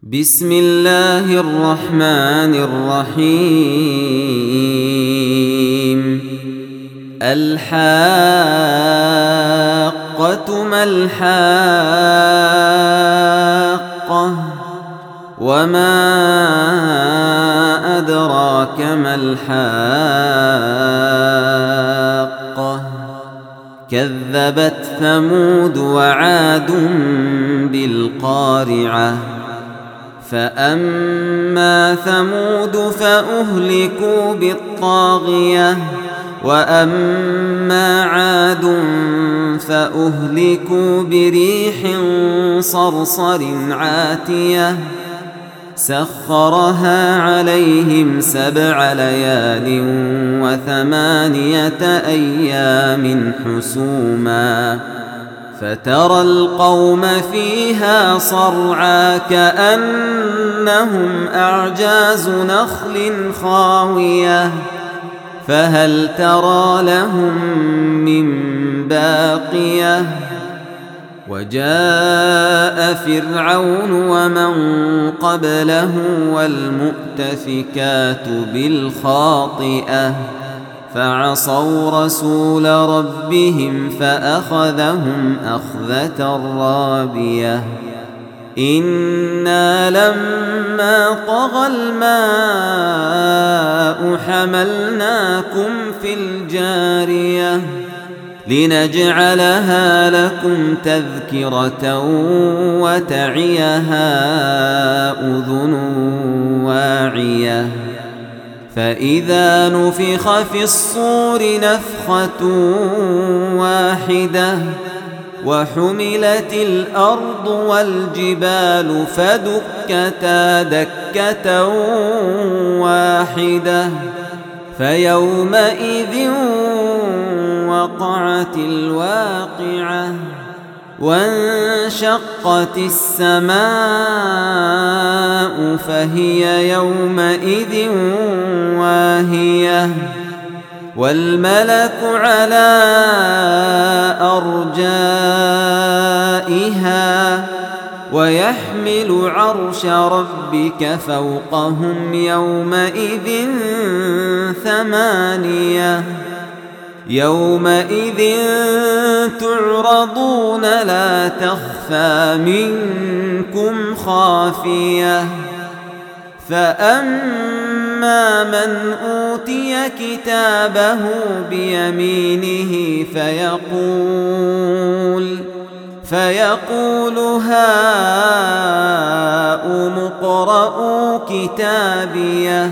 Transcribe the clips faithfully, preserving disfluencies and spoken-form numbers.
بسم الله الرحمن الرحيم. الحاقة ما الحاقة وما أدراك ما الحاقة كذبت ثمود وعاد بالقارعة فأما ثمود فأهلكوا بالطاغية وأما عاد فأهلكوا بريح صرصر عاتية سخرها عليهم سبع ليال وثمانية أيام حسوما فترى القوم فيها صرعى كأنهم أعجاز نخل خاوية فهل ترى لهم من باقية وجاء فرعون ومن قبله والمؤتفكات بالخاطئة فعصوا رسول ربهم فأخذهم أخذة رابية إنا لما طغى الماء حملناكم في الجارية لنجعلها لكم تذكرة وتعيها أذن واعية فإذا نفخ في الصور نفخة واحدة وحملت الأرض والجبال فدكتا دكة واحدة فيومئذ وقعت الواقعة وانشقت السماء فهي يومئذ واهية والملك على أرجائها ويحمل عرش ربك فوقهم يومئذ ثمانية يومئذ تعرضون لا تخفى منكم خافية فأما من أوتي كتابه بيمينه فيقول فيقول هاؤم اقرءوا كتابيه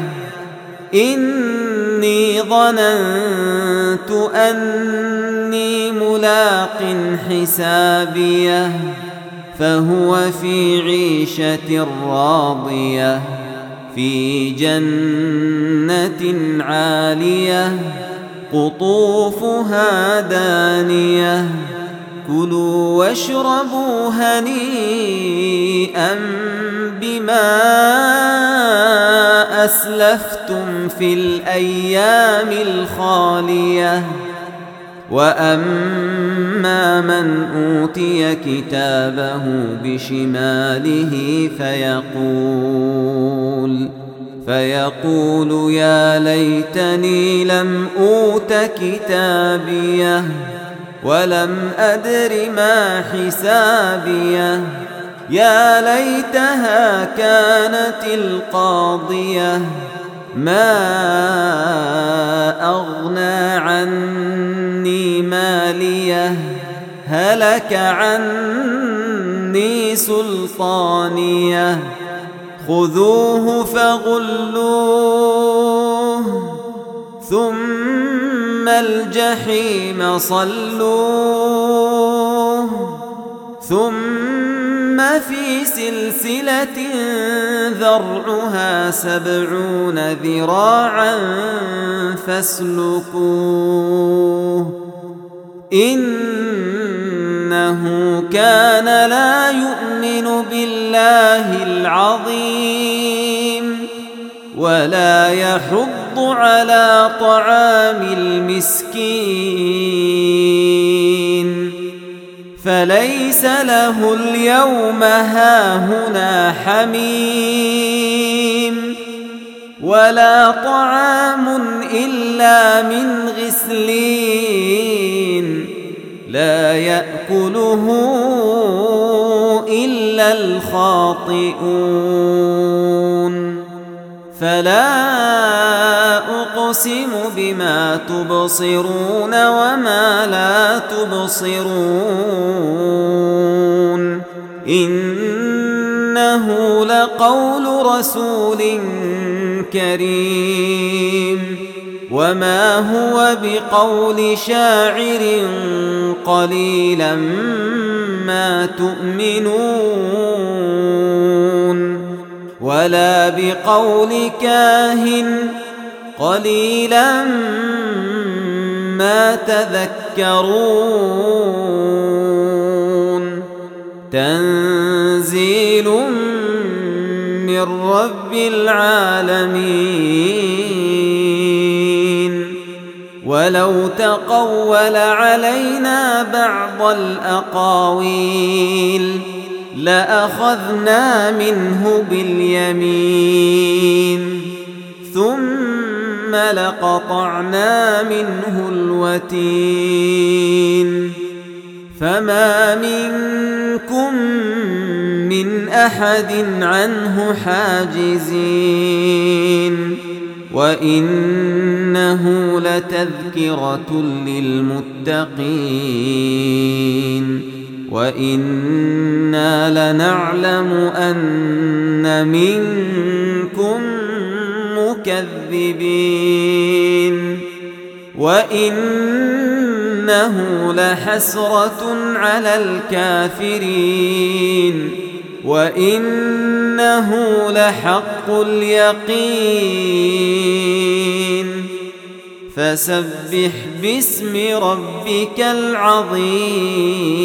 إني ظننت أني ملاق حسابيه فهو في عيشة راضية في جنة عالية قطوفها دانية كلوا واشربوا هنيئا بما أسلفتم في الأيام الخالية وأما من أوتي كتابه بشماله فيقول فيقول يا ليتني لم أوت كتابيه ولم أدر ما حسابيه يا ليتها كانت القاضية ما أغنى عني ماليه هلك عني سلطانيه خذوه فغلوه ثم الجحيم صلوه ثم في سلسلة ذرعها سبعون ذراعا فاسلكوه إنه كان لا يؤمن بالله العظيم ولا يحض على طعام المسكين فليس له اليوم هاهنا حميم ولا طعام إلا من غسلين لا يأكله إلا الخاطئون فلا أقسم بما تبصرون وما لا تبصرون إنه لقول رسول كريم وما هو بقول شاعر قليلا ما تؤمنون ولا بقول كاهن قليلا ما تذكرون تنزيل من رب العالمين ولو تقول علينا بعض الأقاويل لأخذنا منه باليمين ثم لقطعنا منه الوتين فما منكم من أحد عنه حاجزين وإنه لتذكرة للمتقين وإنا لنعلم أن منكم مكذبين وإنه لحسرة على الكافرين وإنه لحق اليقين فسبح باسم ربك العظيم